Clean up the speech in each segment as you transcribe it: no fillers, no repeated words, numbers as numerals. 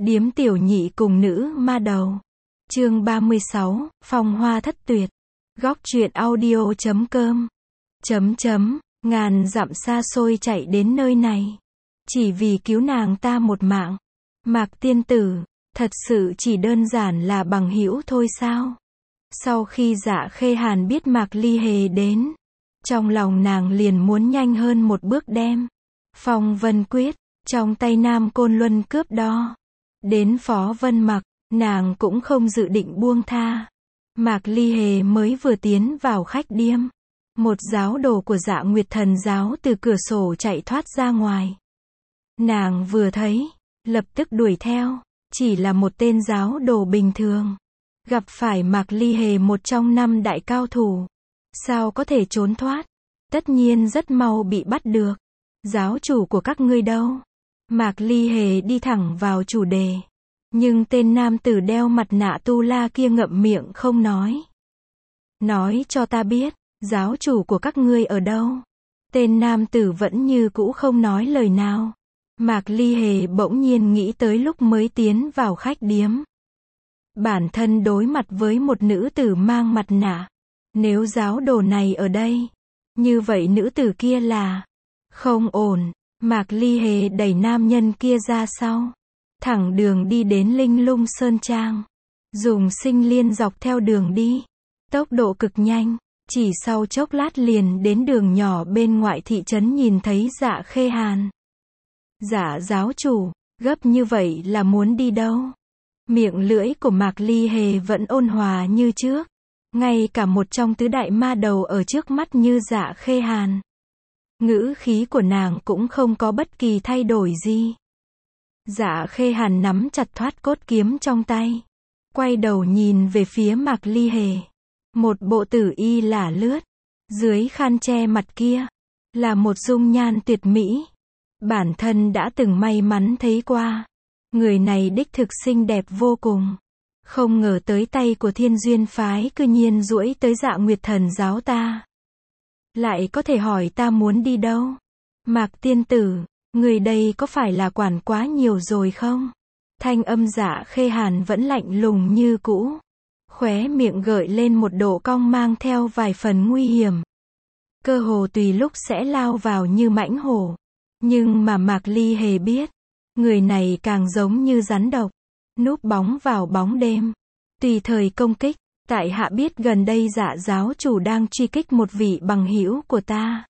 Điếm tiểu nhị cùng nữ ma đầu. Chương 36, Phong hoa thất tuyệt. Góc truyện audio.com. Ngàn dặm xa xôi chạy đến nơi này. Chỉ vì cứu nàng ta một mạng. Mạc tiên tử, thật sự chỉ đơn giản là bằng hữu thôi sao? Sau khi Dạ Khê Hàn biết Mạc Ly Hề đến, trong lòng nàng liền muốn nhanh hơn một bước đem Phong Vân Quyết trong tay Nam Côn Luân cướp đo. Đến Phó Vân Mặc, nàng cũng không dự định buông tha. Mạc Ly Hề mới vừa tiến vào khách điếm, một giáo đồ của Dạ Nguyệt Thần giáo từ cửa sổ chạy thoát ra ngoài. Nàng vừa thấy, lập tức đuổi theo, chỉ là một tên giáo đồ bình thường. Gặp phải Mạc Ly Hề một trong 5 đại cao thủ, sao có thể trốn thoát? Tất nhiên rất mau bị bắt được. Giáo chủ của các ngươi đâu? Mạc Ly Hề đi thẳng vào chủ đề. Nhưng tên nam tử đeo mặt nạ tu la kia ngậm miệng không nói. Nói cho ta biết, giáo chủ của các ngươi ở đâu? Tên nam tử vẫn như cũ không nói lời nào. Mạc Ly Hề bỗng nhiên nghĩ tới lúc mới tiến vào khách điếm. Bản thân đối mặt với một nữ tử mang mặt nạ. Nếu giáo đồ này ở đây, như vậy nữ tử kia là không ổn. Mạc Ly Hề đẩy nam nhân kia ra sau, thẳng đường đi đến Linh Lung Sơn Trang. Dùng sinh liên dọc theo đường đi, tốc độ cực nhanh, chỉ sau chốc lát liền đến đường nhỏ bên ngoại thị trấn nhìn thấy Dạ Khê Hàn. Dạ giáo chủ, gấp như vậy là muốn đi đâu? Miệng lưỡi của Mạc Ly Hề vẫn ôn hòa như trước. Ngay cả một trong tứ đại ma đầu ở trước mắt như Dạ Khê Hàn, ngữ khí của nàng cũng không có bất kỳ thay đổi gì. Dạ Khê Hàn nắm chặt thoát cốt kiếm trong tay, quay đầu nhìn về phía Mạc Ly Hề. Một bộ tử y lả lướt, dưới khăn che mặt kia, là một dung nhan tuyệt mỹ. Bản thân đã từng may mắn thấy qua. Người này đích thực xinh đẹp vô cùng. Không ngờ tới tay của Thiên Duyên phái cư nhiên duỗi tới Dạ Nguyệt Thần giáo ta. Lại có thể hỏi ta muốn đi đâu? Mạc tiên tử, người đây có phải là quản quá nhiều rồi không? Thanh âm Dạ Khê Hàn vẫn lạnh lùng như cũ. Khóe miệng gợi lên một độ cong mang theo vài phần nguy hiểm. Cơ hồ tùy lúc sẽ lao vào như mãnh hổ. Nhưng mà Mạc Ly Hề biết, người này càng giống như rắn độc, núp bóng vào bóng đêm, tùy thời công kích. Tại hạ biết gần đây Dạ giáo chủ đang truy kích một vị bằng hữu của ta.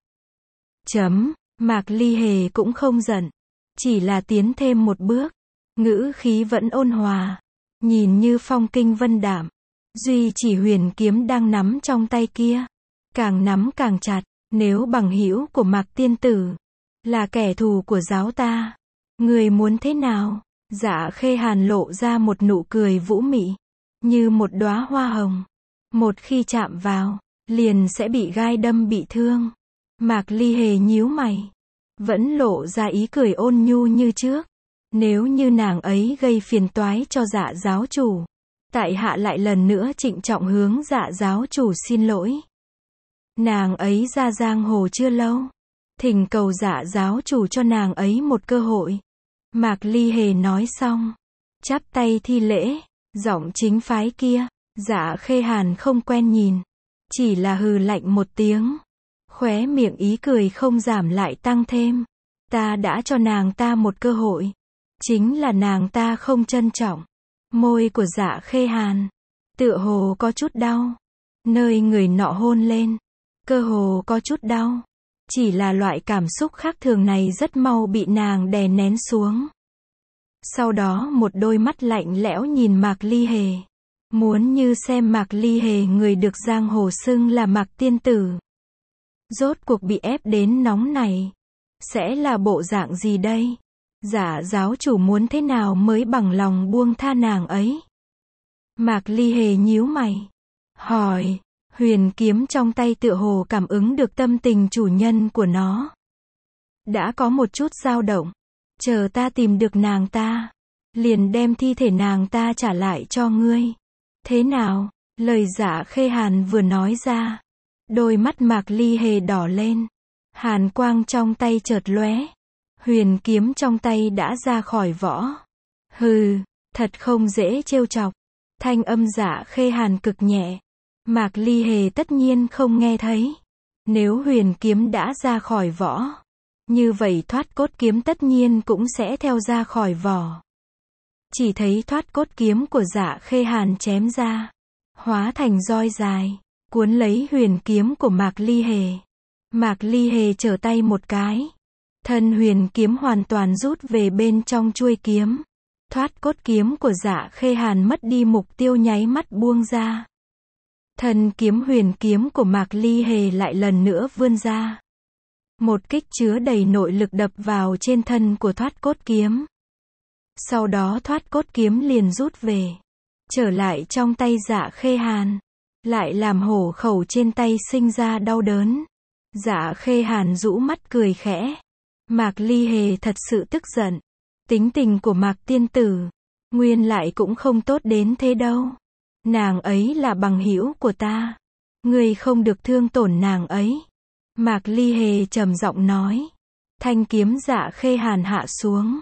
Mạc Ly Hề cũng không giận, chỉ là tiến thêm một bước, ngữ khí vẫn ôn hòa, nhìn như phong kinh vân đạm. Duy chỉ huyền kiếm đang nắm trong tay kia, càng nắm càng chặt. Nếu bằng hữu của Mạc tiên tử là kẻ thù của giáo ta, người muốn thế nào? Dạ Khê Hàn lộ ra một nụ cười vũ mị, như một đóa hoa hồng. Một khi chạm vào, liền sẽ bị gai đâm bị thương. Mạc Ly Hề nhíu mày, vẫn lộ ra ý cười ôn nhu như trước. Nếu như nàng ấy gây phiền toái cho Dạ giáo chủ, tại hạ lại lần nữa trịnh trọng hướng Dạ giáo chủ xin lỗi. Nàng ấy ra giang hồ chưa lâu, thỉnh cầu Dạ giáo chủ cho nàng ấy một cơ hội. Mạc Ly Hề nói xong, chắp tay thi lễ. Giọng chính phái kia, Dạ Khê Hàn không quen nhìn, chỉ là hừ lạnh một tiếng. Khóe miệng ý cười không giảm lại tăng thêm. Ta đã cho nàng ta một cơ hội, chính là nàng ta không trân trọng. Môi của Dạ Khê Hàn tựa hồ có chút đau, nơi người nọ hôn lên, cơ hồ có chút đau. Chỉ là loại cảm xúc khác thường này rất mau bị nàng đè nén xuống. Sau đó một đôi mắt lạnh lẽo nhìn Mạc Ly Hề, muốn như xem Mạc Ly Hề người được giang hồ xưng là Mạc tiên tử, rốt cuộc bị ép đến nóng này, sẽ là bộ dạng gì đây? Dạ giáo chủ muốn thế nào mới bằng lòng buông tha nàng ấy? Mạc Ly Hề nhíu mày, hỏi. Huyền kiếm trong tay tựa hồ cảm ứng được tâm tình chủ nhân của nó. Đã có một chút dao động. Chờ ta tìm được nàng ta, liền đem thi thể nàng ta trả lại cho ngươi. Thế nào? Lời Dạ Khê Hàn vừa nói ra, đôi mắt Mạc Ly Hề đỏ lên. Hàn quang trong tay chợt lóe. Huyền kiếm trong tay đã ra khỏi vỏ. Hừ, thật không dễ trêu chọc. Thanh âm Dạ Khê Hàn cực nhẹ. Mạc Ly Hề tất nhiên không nghe thấy. Nếu huyền kiếm đã ra khỏi vỏ, như vậy thoát cốt kiếm tất nhiên cũng sẽ theo ra khỏi vỏ. Chỉ thấy thoát cốt kiếm của Dạ Khê Hàn chém ra, hóa thành roi dài, cuốn lấy huyền kiếm của Mạc Ly Hề. Mạc Ly Hề trở tay một cái, thân huyền kiếm hoàn toàn rút về bên trong chuôi kiếm. Thoát cốt kiếm của Dạ Khê Hàn mất đi mục tiêu nháy mắt buông ra. Thân kiếm huyền kiếm của Mạc Ly Hề lại lần nữa vươn ra. Một kích chứa đầy nội lực đập vào trên thân của thoát cốt kiếm. Sau đó thoát cốt kiếm liền rút về, trở lại trong tay Dạ Khê Hàn, lại làm hổ khẩu trên tay sinh ra đau đớn. Dạ Khê Hàn rũ mắt cười khẽ. Mạc Ly Hề thật sự tức giận. Tính tình của Mạc tiên tử, nguyên lại cũng không tốt đến thế đâu. Nàng ấy là bằng hữu của ta. Ngươi không được thương tổn nàng ấy. Mạc Ly Hề trầm giọng nói. Thanh kiếm Dạ Khê Hàn hạ xuống.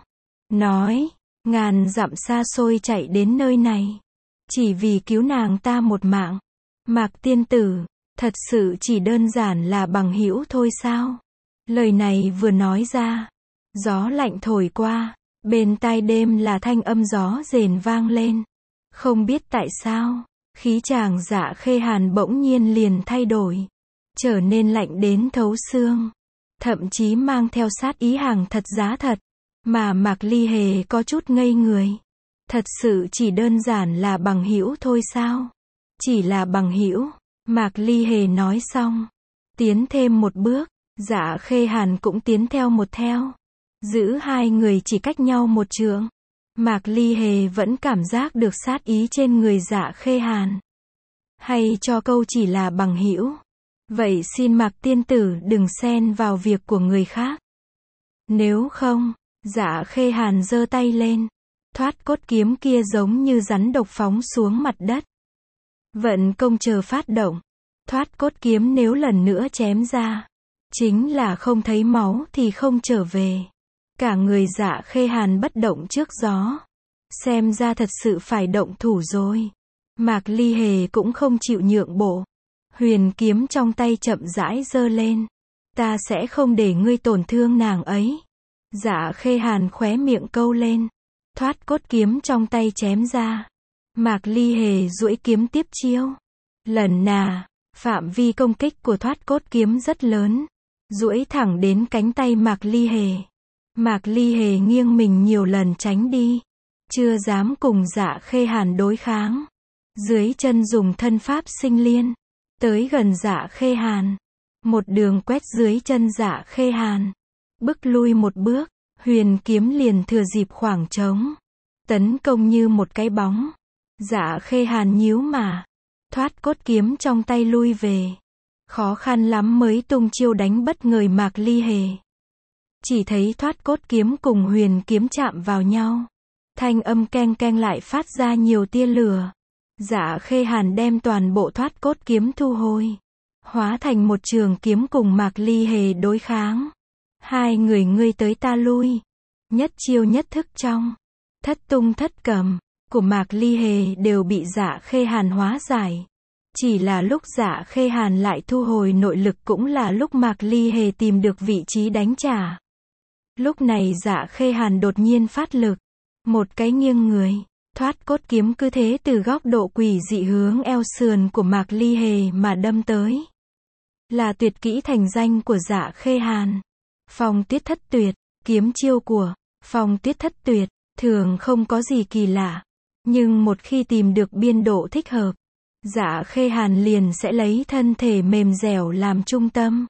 Nói, ngàn dặm xa xôi chạy đến nơi này, chỉ vì cứu nàng ta một mạng. Mạc tiên tử, thật sự chỉ đơn giản là bằng hữu thôi sao? Lời này vừa nói ra, gió lạnh thổi qua, bên tai đêm là thanh âm gió rền vang lên. Không biết tại sao, khí chàng Dạ Khê Hàn bỗng nhiên liền thay đổi, trở nên lạnh đến thấu xương, thậm chí mang theo sát ý hàng thật giá thật, mà Mạc Ly Hề có chút ngây người. Thật sự chỉ đơn giản là bằng hữu thôi sao? Chỉ là bằng hữu. Mạc Ly Hề nói xong, tiến thêm một bước, Dạ Khê Hàn cũng tiến theo một theo. Giữ hai người chỉ cách nhau một trượng. Mạc Ly Hề vẫn cảm giác được sát ý trên người Dạ Khê Hàn. Hay cho câu chỉ là bằng hữu. Vậy xin Mạc tiên tử đừng xen vào việc của người khác. Nếu không, Dạ Khê Hàn giơ tay lên. Thoát cốt kiếm kia giống như rắn độc phóng xuống mặt đất. Vận công chờ phát động. Thoát cốt kiếm nếu lần nữa chém ra, chính là không thấy máu thì không trở về. Cả người Dạ Khê Hàn bất động trước gió. Xem ra thật sự phải động thủ rồi. Mạc Ly Hề cũng không chịu nhượng bộ. Huyền kiếm trong tay chậm rãi giơ lên. Ta sẽ không để ngươi tổn thương nàng ấy. Dạ Khê Hàn khóe miệng câu lên. Thoát cốt kiếm trong tay chém ra. Mạc Ly Hề duỗi kiếm tiếp chiêu. Lần nà, phạm vi công kích của thoát cốt kiếm rất lớn, duỗi thẳng đến cánh tay Mạc Ly Hề. Mạc Ly Hề nghiêng mình nhiều lần tránh đi, chưa dám cùng Dạ Khê Hàn đối kháng. Dưới chân dùng thân pháp sinh liên, tới gần Dạ Khê Hàn, một đường quét dưới chân Dạ Khê Hàn, bước lui một bước, huyền kiếm liền thừa dịp khoảng trống, tấn công như một cái bóng. Dạ Khê Hàn nhíu mà, thoát cốt kiếm trong tay lui về, khó khăn lắm mới tung chiêu đánh bất ngờ Mạc Ly Hề. Chỉ thấy thoát cốt kiếm cùng huyền kiếm chạm vào nhau, thanh âm keng keng lại phát ra nhiều tia lửa. Dạ Khê Hàn đem toàn bộ thoát cốt kiếm thu hồi, hóa thành một trường kiếm cùng Mạc Ly Hề đối kháng. Hai người ngươi tới ta lui, nhất chiêu nhất thức trong thất tung thất cầm của Mạc Ly Hề đều bị Dạ Khê Hàn hóa giải. Chỉ là lúc Dạ Khê Hàn lại thu hồi nội lực cũng là lúc Mạc Ly Hề tìm được vị trí đánh trả. Lúc này Dạ Khê Hàn đột nhiên phát lực, một cái nghiêng người, thoát cốt kiếm cứ thế từ góc độ quỷ dị hướng eo sườn của Mạc Ly Hề mà đâm tới. Là tuyệt kỹ thành danh của Dạ Khê Hàn. Phong Tuyết Thất Tuyệt, kiếm chiêu của Phong Tuyết Thất Tuyệt thường không có gì kỳ lạ, nhưng một khi tìm được biên độ thích hợp, Dạ Khê Hàn liền sẽ lấy thân thể mềm dẻo làm trung tâm,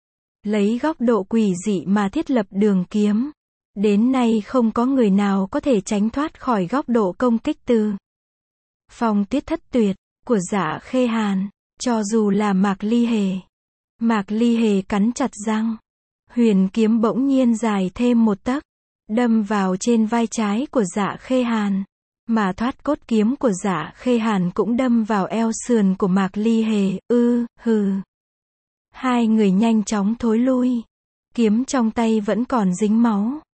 lấy góc độ quỷ dị mà thiết lập đường kiếm. Đến nay không có người nào có thể tránh thoát khỏi góc độ công kích từ Phong Tuyết Thất Tuyệt của Dạ Khê Hàn, cho dù là Mạc Ly Hề. Mạc Ly Hề cắn chặt răng, huyền kiếm bỗng nhiên dài thêm một tấc, đâm vào trên vai trái của Dạ Khê Hàn, mà thoát cốt kiếm của Dạ Khê Hàn cũng đâm vào eo sườn của Mạc Ly Hề. Hừ. Hai người nhanh chóng thối lui, kiếm trong tay vẫn còn dính máu.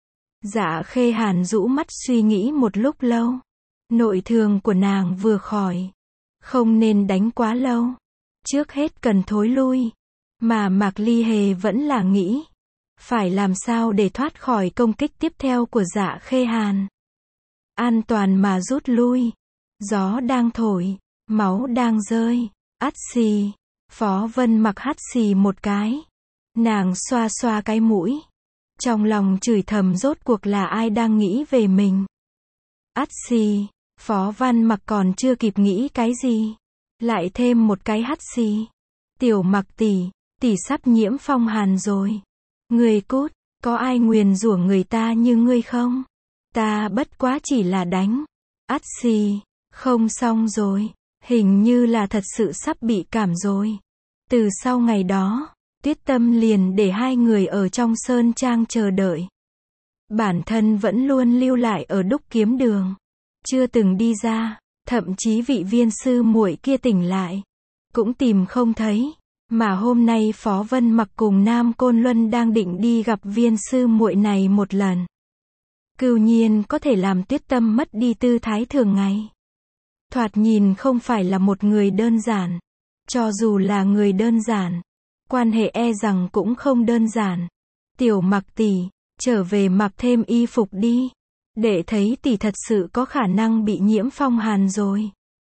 Dạ Khê Hàn rũ mắt suy nghĩ một lúc lâu. Nội thương của nàng vừa khỏi. Không nên đánh quá lâu. Trước hết cần thối lui. Mà Mạc Ly Hề vẫn là nghĩ. Phải làm sao để thoát khỏi công kích tiếp theo của Dạ Khê Hàn. An toàn mà rút lui. Gió đang thổi. Máu đang rơi. Ắt xì. Phó Vân Mặc hắt xì một cái. Nàng xoa xoa cái mũi. Trong lòng chửi thầm rốt cuộc là ai đang nghĩ về mình. Ắt xì. Phó Văn Mặc còn chưa kịp nghĩ cái gì. Lại thêm một cái hắt xì. Tiểu Mặc tỷ, tỷ sắp nhiễm phong hàn rồi. Ngươi cút, có ai nguyền rủa người ta như ngươi không? Ta bất quá chỉ là đánh. Ắt xì, không xong rồi. Hình như là thật sự sắp bị cảm rồi. Từ sau ngày đó, Tuyết Tâm liền để hai người ở trong sơn trang chờ đợi. Bản thân vẫn luôn lưu lại ở Đúc Kiếm Đường. Chưa từng đi ra, thậm chí vị viên sư muội kia tỉnh lại. Cũng tìm không thấy. Mà hôm nay Phó Vân Mặc cùng Nam Côn Luân đang định đi gặp viên sư muội này một lần. Cửu nhiên có thể làm Tuyết Tâm mất đi tư thái thường ngày. Thoạt nhìn không phải là một người đơn giản. Cho dù là người đơn giản, quan hệ e rằng cũng không đơn giản. Tiểu Mặc tỷ, trở về mặc thêm y phục đi. Để thấy tỷ thật sự có khả năng bị nhiễm phong hàn rồi.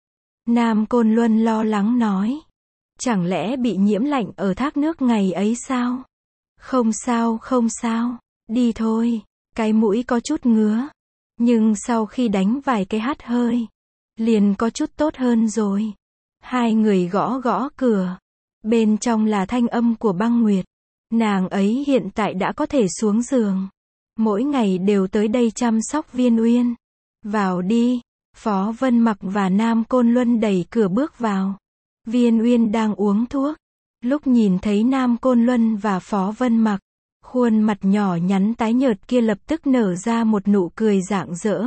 Nam Côn Luân lo lắng nói. Chẳng lẽ bị nhiễm lạnh ở thác nước ngày ấy sao? Không sao, không sao. Đi thôi. Cái mũi có chút ngứa. Nhưng sau khi đánh vài cái hắt hơi, liền có chút tốt hơn rồi. Hai người gõ gõ cửa. Bên trong là thanh âm của Băng Nguyệt. Nàng ấy hiện tại đã có thể xuống giường. Mỗi ngày đều tới đây chăm sóc Viên Uyên. Vào đi. Phó Vân Mặc và Nam Côn Luân đẩy cửa bước vào. Viên Uyên đang uống thuốc. Lúc nhìn thấy Nam Côn Luân và Phó Vân Mặc, khuôn mặt nhỏ nhắn tái nhợt kia lập tức nở ra một nụ cười rạng rỡ.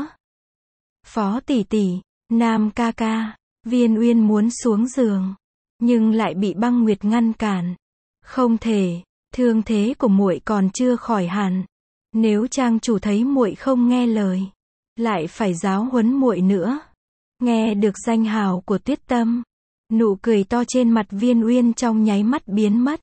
Phó tỷ tỷ, Nam ca ca. Viên Uyên muốn xuống giường, nhưng lại bị Băng Nguyệt ngăn cản. Không thể, thương thế của muội còn chưa khỏi hẳn. Nếu trang chủ thấy muội không nghe lời, lại phải giáo huấn muội nữa. Nghe được danh hào của Tuyết Tâm, nụ cười to trên mặt Viên Uyên trong nháy mắt biến mất.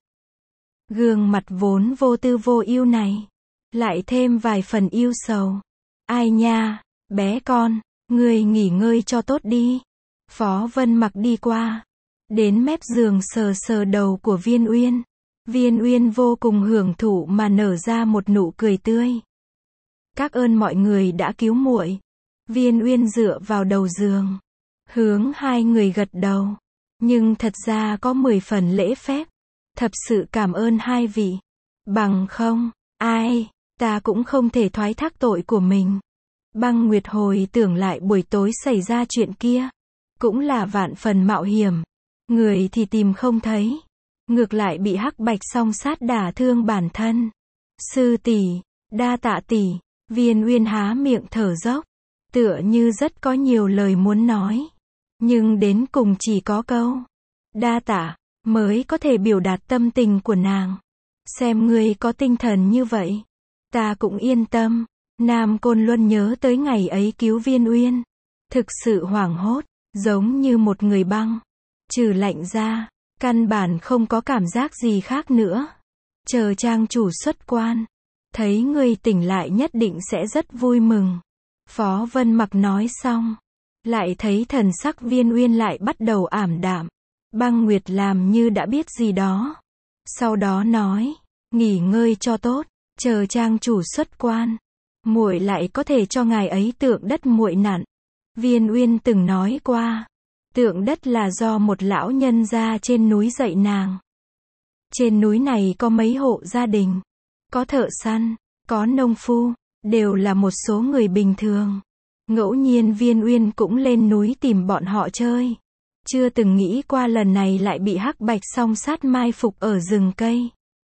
Gương mặt vốn vô tư vô ưu này, lại thêm vài phần ưu sầu. Ai nha, bé con, ngươi nghỉ ngơi cho tốt đi. Phó Vân Mặc đi qua, đến mép giường sờ sờ đầu của Viên Uyên. Viên Uyên vô cùng hưởng thụ mà nở ra một nụ cười tươi. Các ơn mọi người đã cứu muội. Viên Uyên dựa vào đầu giường, hướng hai người gật đầu. Nhưng thật ra có 10 phần lễ phép. Thật sự cảm ơn hai vị. Bằng không, ai, ta cũng không thể thoái thác tội của mình. Băng Nguyệt hồi tưởng lại buổi tối xảy ra chuyện kia. Cũng là vạn phần mạo hiểm. Người thì tìm không thấy. Ngược lại bị Hắc Bạch song sát đả thương bản thân. Sư tỷ, đa tạ tỷ. Viên Uyên há miệng thở dốc. Tựa như rất có nhiều lời muốn nói. Nhưng đến cùng chỉ có câu đa tạ mới có thể biểu đạt tâm tình của nàng. Xem ngươi có tinh thần như vậy, ta cũng yên tâm. Nam Côn Luân nhớ tới ngày ấy cứu Viên Uyên. Thực sự hoảng hốt, giống như một người băng. Trừ lạnh ra, căn bản không có cảm giác gì khác nữa. Chờ trang chủ xuất quan, thấy ngươi tỉnh lại nhất định sẽ rất vui mừng. Phó Vân Mặc nói xong, lại thấy thần sắc Viên Uyên lại bắt đầu ảm đạm. Băng Nguyệt làm như đã biết gì đó. Sau đó nói, nghỉ ngơi cho tốt, chờ trang chủ xuất quan, muội lại có thể cho ngài ấy tượng đất muội nặn. Viên Uyên từng nói qua, tượng đất là do một lão nhân gia trên núi dạy nàng. Trên núi này có mấy hộ gia đình, có thợ săn, có nông phu, đều là một số người bình thường. Ngẫu nhiên Viên Uyên cũng lên núi tìm bọn họ chơi. Chưa từng nghĩ qua lần này lại bị Hắc Bạch song sát mai phục ở rừng cây.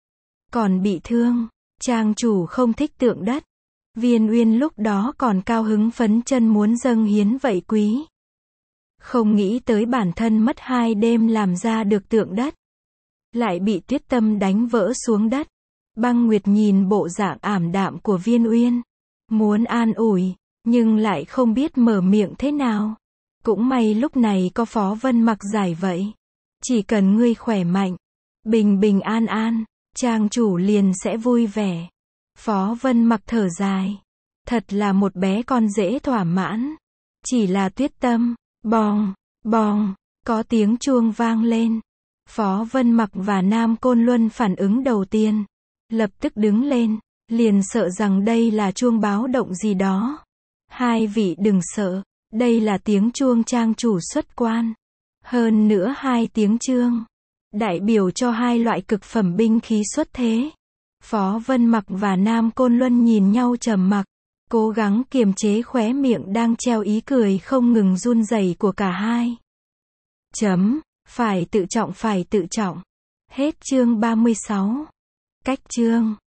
Còn bị thương, trang chủ không thích tượng đất. Viên Uyên lúc đó còn cao hứng phấn chân muốn dâng hiến vậy quý. Không nghĩ tới bản thân mất 2 đêm làm ra được tượng đất. Lại bị Tuyết Tâm đánh vỡ xuống đất. Băng Nguyệt nhìn bộ dạng ảm đạm của Viên Uyên. muốn an ủi, nhưng lại không biết mở miệng thế nào. Cũng may lúc này có Phó Vân Mặc giải vậy. Chỉ cần ngươi khỏe mạnh, bình bình an an, trang chủ liền sẽ vui vẻ. Phó Vân Mặc thở dài. Thật là một bé con dễ thỏa mãn. Chỉ là Tuyết Tâm, bòng, bòng, có tiếng chuông vang lên. Phó Vân Mặc và Nam Côn Luân phản ứng đầu tiên. Lập tức đứng lên, liền sợ rằng đây là chuông báo động gì đó. Hai vị đừng sợ, đây là tiếng chuông trang chủ xuất quan. Hơn nữa hai tiếng chuông, đại biểu cho hai loại cực phẩm binh khí xuất thế. Phó Vân Mặc và Nam Côn Luân nhìn nhau trầm mặc, cố gắng kiềm chế khóe miệng đang treo ý cười không ngừng run rẩy của cả hai. Phải tự trọng phải tự trọng. Hết chương 36. Cách chương